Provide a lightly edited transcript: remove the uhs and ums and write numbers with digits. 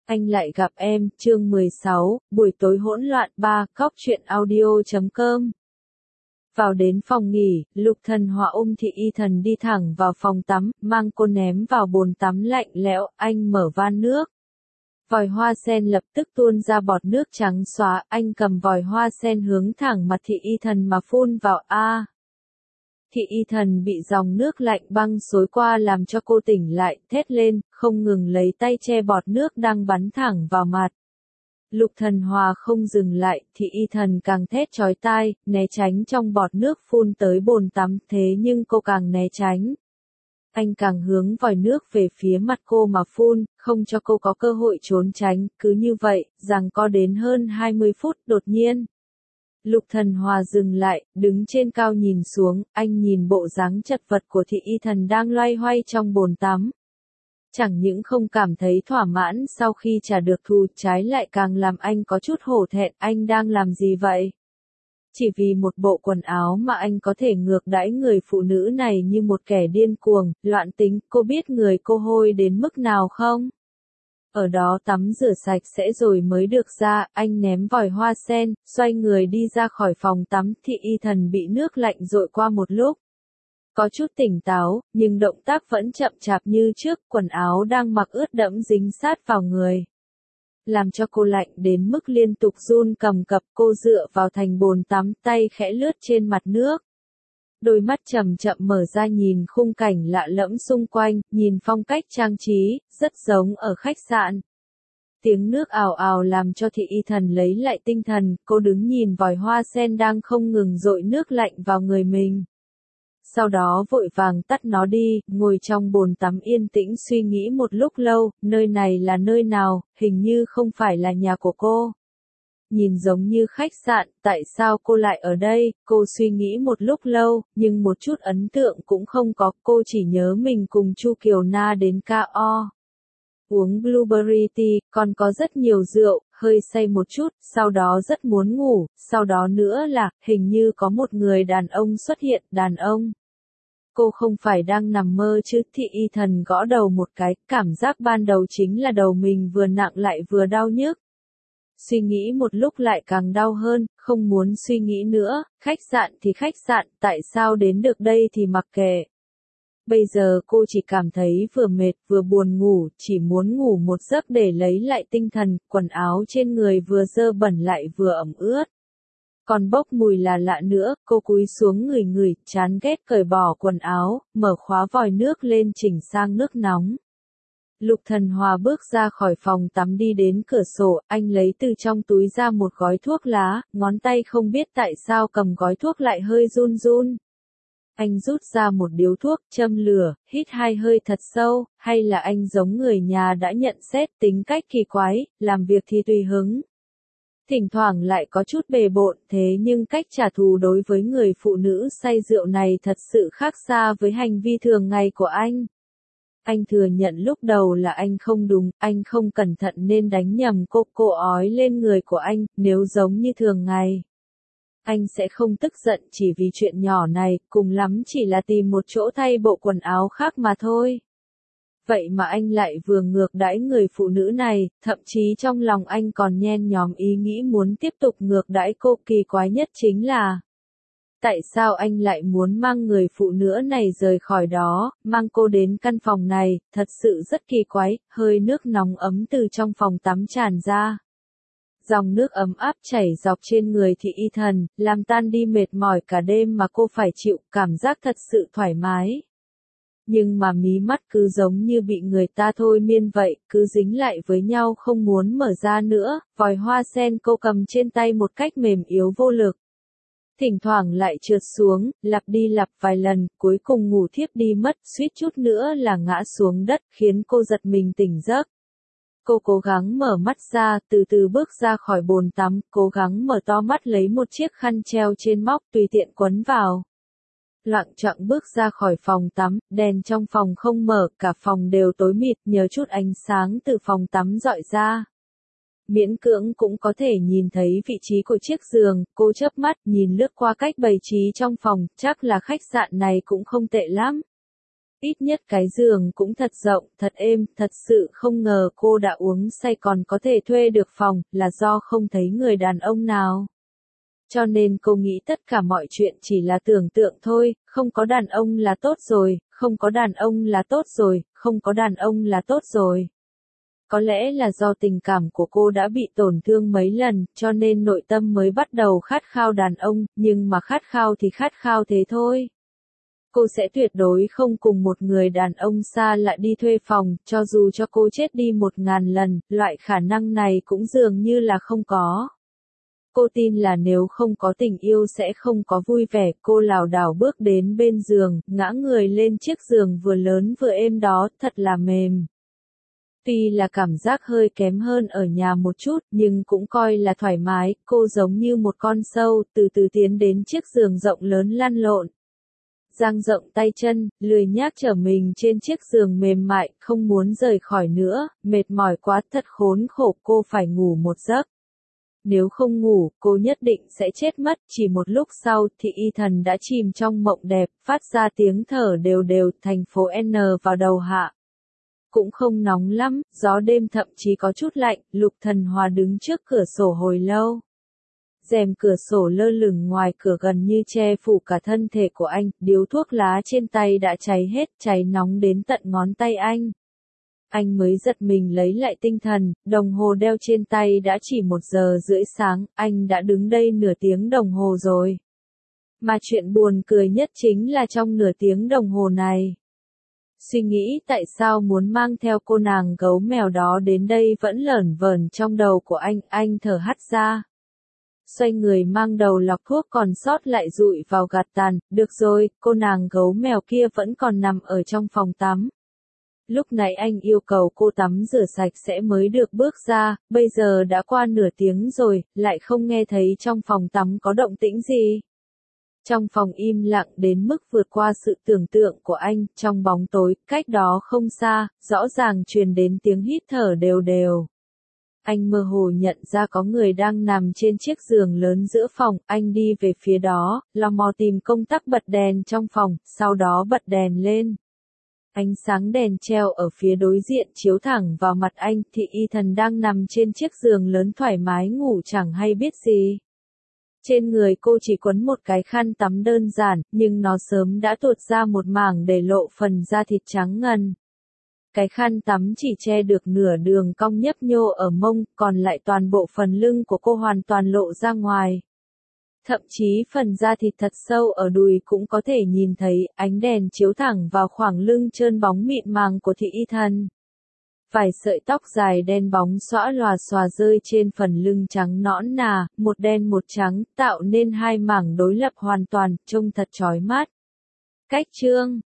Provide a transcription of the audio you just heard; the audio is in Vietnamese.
Anh lại gặp em, chương 16, buổi tối hỗn loạn 3, Cóc truyện audio.com. Vào đến phòng nghỉ, Lục Thần Hòa ôm Thị Y Thần đi thẳng vào phòng tắm, mang cô ném vào bồn tắm lạnh lẽo, anh mở van nước. Vòi hoa sen lập tức tuôn ra bọt nước trắng xóa, anh cầm vòi hoa sen hướng thẳng mặt Thị Y Thần mà phun vào a. Thị Y Thần bị dòng nước lạnh băng xối qua làm cho cô tỉnh lại, thét lên, không ngừng lấy tay che bọt nước đang bắn thẳng vào mặt. Lục Thần Hòa không dừng lại, Thị Y Thần càng thét chói tai, né tránh trong bọt nước phun tới bồn tắm, thế nhưng cô càng né tránh. Anh càng hướng vòi nước về phía mặt cô mà phun, không cho cô có cơ hội trốn tránh, cứ như vậy, giằng co đến hơn 20 phút, đột nhiên. Lục Thần Hòa dừng lại, đứng trên cao nhìn xuống, anh nhìn bộ dáng chật vật của Thị Y Thần đang loay hoay trong bồn tắm. Chẳng những không cảm thấy thỏa mãn sau khi trả được thù, trái lại càng làm anh có chút hổ thẹn, anh đang làm gì vậy? Chỉ vì một bộ quần áo mà anh có thể ngược đãi người phụ nữ này như một kẻ điên cuồng, loạn tính, cô biết người cô hôi đến mức nào không? Ở đó tắm rửa sạch sẽ rồi mới được ra, anh ném vòi hoa sen, xoay người đi ra khỏi phòng tắm, Thị Y Thần bị nước lạnh dội qua một lúc. Có chút tỉnh táo, nhưng động tác vẫn chậm chạp như trước, quần áo đang mặc ướt đẫm dính sát vào người. Làm cho cô lạnh đến mức liên tục run cầm cập, cô dựa vào thành bồn tắm, tay khẽ lướt trên mặt nước. Đôi mắt chậm chậm mở ra nhìn khung cảnh lạ lẫm xung quanh, nhìn phong cách trang trí, rất giống ở khách sạn. Tiếng nước ào ào làm cho Thị Y Thần lấy lại tinh thần, cô đứng nhìn vòi hoa sen đang không ngừng dội nước lạnh vào người mình. Sau đó vội vàng tắt nó đi, ngồi trong bồn tắm yên tĩnh suy nghĩ một lúc lâu, nơi này là nơi nào, hình như không phải là nhà của cô. Nhìn giống như khách sạn, tại sao cô lại ở đây, cô suy nghĩ một lúc lâu, nhưng một chút ấn tượng cũng không có, cô chỉ nhớ mình cùng Chu Kiều Na đến K.O. uống blueberry tea, còn có rất nhiều rượu, hơi say một chút, sau đó rất muốn ngủ, sau đó nữa là, hình như có một người đàn ông xuất hiện, đàn ông. Cô không phải đang nằm mơ chứ? Thị Y Thần gõ đầu một cái, cảm giác ban đầu chính là đầu mình vừa nặng lại vừa đau nhức. Suy nghĩ một lúc lại càng đau hơn, không muốn suy nghĩ nữa, khách sạn thì khách sạn, tại sao đến được đây thì mặc kệ. Bây giờ cô chỉ cảm thấy vừa mệt vừa buồn ngủ, chỉ muốn ngủ một giấc để lấy lại tinh thần, quần áo trên người vừa dơ bẩn lại vừa ẩm ướt. Còn bốc mùi là lạ nữa, cô cúi xuống ngửi, chán ghét cởi bỏ quần áo, mở khóa vòi nước lên chỉnh sang nước nóng. Lục Thần Hòa bước ra khỏi phòng tắm đi đến cửa sổ, anh lấy từ trong túi ra một gói thuốc lá, ngón tay không biết tại sao cầm gói thuốc lại hơi run run. Anh rút ra một điếu thuốc, châm lửa, hít 2 hơi thật sâu, hay là anh giống người nhà đã nhận xét tính cách kỳ quái, làm việc thì tùy hứng. Thỉnh thoảng lại có chút bề bộn, thế nhưng cách trả thù đối với người phụ nữ say rượu này thật sự khác xa với hành vi thường ngày của anh. Anh thừa nhận lúc đầu là anh không đúng, anh không cẩn thận nên đánh nhầm cô ói lên người của anh, nếu giống như thường ngày. Anh sẽ không tức giận chỉ vì chuyện nhỏ này, cùng lắm chỉ là tìm một chỗ thay bộ quần áo khác mà thôi. Vậy mà anh lại vừa ngược đãi người phụ nữ này, thậm chí trong lòng anh còn nhen nhóm ý nghĩ muốn tiếp tục ngược đãi cô. Kỳ quái nhất chính là tại sao anh lại muốn mang người phụ nữ này rời khỏi đó, mang cô đến căn phòng này, thật sự rất kỳ quái, hơi nước nóng ấm từ trong phòng tắm tràn ra. Dòng nước ấm áp chảy dọc trên người Thị Y Thần, làm tan đi mệt mỏi cả đêm mà cô phải chịu, cảm giác thật sự thoải mái. Nhưng mà mí mắt cứ giống như bị người ta thôi miên vậy, cứ dính lại với nhau không muốn mở ra nữa, vòi hoa sen cô cầm trên tay một cách mềm yếu vô lực. Thỉnh thoảng lại trượt xuống, lặp đi lặp vài lần, cuối cùng ngủ thiếp đi mất, suýt chút nữa là ngã xuống đất, khiến cô giật mình tỉnh giấc. Cô cố gắng mở mắt ra, từ từ bước ra khỏi bồn tắm, cố gắng mở to mắt lấy một chiếc khăn treo trên móc tùy tiện quấn vào. Loạng choạng bước ra khỏi phòng tắm, đèn trong phòng không mở, cả phòng đều tối mịt, nhờ chút ánh sáng từ phòng tắm rọi ra. Miễn cưỡng cũng có thể nhìn thấy vị trí của chiếc giường, cô chớp mắt nhìn lướt qua cách bày trí trong phòng, chắc là khách sạn này cũng không tệ lắm. Ít nhất cái giường cũng thật rộng, thật êm, thật sự không ngờ cô đã uống say còn có thể thuê được phòng, là do không thấy người đàn ông nào. Cho nên cô nghĩ tất cả mọi chuyện chỉ là tưởng tượng thôi, không có đàn ông là tốt rồi, không có đàn ông là tốt rồi, không có đàn ông là tốt rồi. Có lẽ là do tình cảm của cô đã bị tổn thương mấy lần, cho nên nội tâm mới bắt đầu khát khao đàn ông, nhưng mà khát khao thì khát khao thế thôi. Cô sẽ tuyệt đối không cùng một người đàn ông xa lạ đi thuê phòng, cho dù cho cô chết đi 1000 lần, loại khả năng này cũng dường như là không có. Cô tin là nếu không có tình yêu sẽ không có vui vẻ, cô lảo đảo bước đến bên giường, ngã người lên chiếc giường vừa lớn vừa êm đó, thật là mềm. Tuy là cảm giác hơi kém hơn ở nhà một chút, nhưng cũng coi là thoải mái, cô giống như một con sâu, từ từ tiến đến chiếc giường rộng lớn lăn lộn. Dang rộng tay chân, lười nhác trở mình trên chiếc giường mềm mại, không muốn rời khỏi nữa, mệt mỏi quá thật khốn khổ, cô phải ngủ một giấc. Nếu không ngủ, cô nhất định sẽ chết mất, chỉ một lúc sau thì Ethan đã chìm trong mộng đẹp, phát ra tiếng thở đều đều, thành phố N vào đầu hạ. Cũng không nóng lắm, gió đêm thậm chí có chút lạnh, Lục Thần Hòa đứng trước cửa sổ hồi lâu. Rèm cửa sổ lơ lửng ngoài cửa gần như che phủ cả thân thể của anh, điếu thuốc lá trên tay đã cháy hết, cháy nóng đến tận ngón tay anh. Anh mới giật mình lấy lại tinh thần, đồng hồ đeo trên tay đã chỉ 1:30 sáng, anh đã đứng đây nửa tiếng đồng hồ rồi. Mà chuyện buồn cười nhất chính là trong nửa tiếng đồng hồ này. Suy nghĩ tại sao muốn mang theo cô nàng gấu mèo đó đến đây vẫn lởn vởn trong đầu của anh thở hắt ra. Xoay người mang đầu lọc thuốc còn sót lại dụi vào gạt tàn, được rồi, cô nàng gấu mèo kia vẫn còn nằm ở trong phòng tắm. Lúc nãy anh yêu cầu cô tắm rửa sạch sẽ mới được bước ra, bây giờ đã qua nửa tiếng rồi, lại không nghe thấy trong phòng tắm có động tĩnh gì. Trong phòng im lặng đến mức vượt qua sự tưởng tượng của anh, trong bóng tối, cách đó không xa, rõ ràng truyền đến tiếng hít thở đều đều. Anh mơ hồ nhận ra có người đang nằm trên chiếc giường lớn giữa phòng, anh đi về phía đó, lò mò tìm công tắc bật đèn trong phòng, sau đó bật đèn lên. Ánh sáng đèn treo ở phía đối diện chiếu thẳng vào mặt anh, thì Ethan đang nằm trên chiếc giường lớn thoải mái ngủ chẳng hay biết gì. Trên người cô chỉ quấn một cái khăn tắm đơn giản, nhưng nó sớm đã tuột ra một mảng để lộ phần da thịt trắng ngần. Cái khăn tắm chỉ che được nửa đường cong nhấp nhô ở mông, còn lại toàn bộ phần lưng của cô hoàn toàn lộ ra ngoài. Thậm chí phần da thịt thật sâu ở đùi cũng có thể nhìn thấy, ánh đèn chiếu thẳng vào khoảng lưng trơn bóng mịn màng của thị Ethan. Vài sợi tóc dài đen bóng xõa lòa xòa rơi trên phần lưng trắng nõn nà, một đen một trắng, tạo nên hai mảng đối lập hoàn toàn, trông thật chói mắt. Cách chương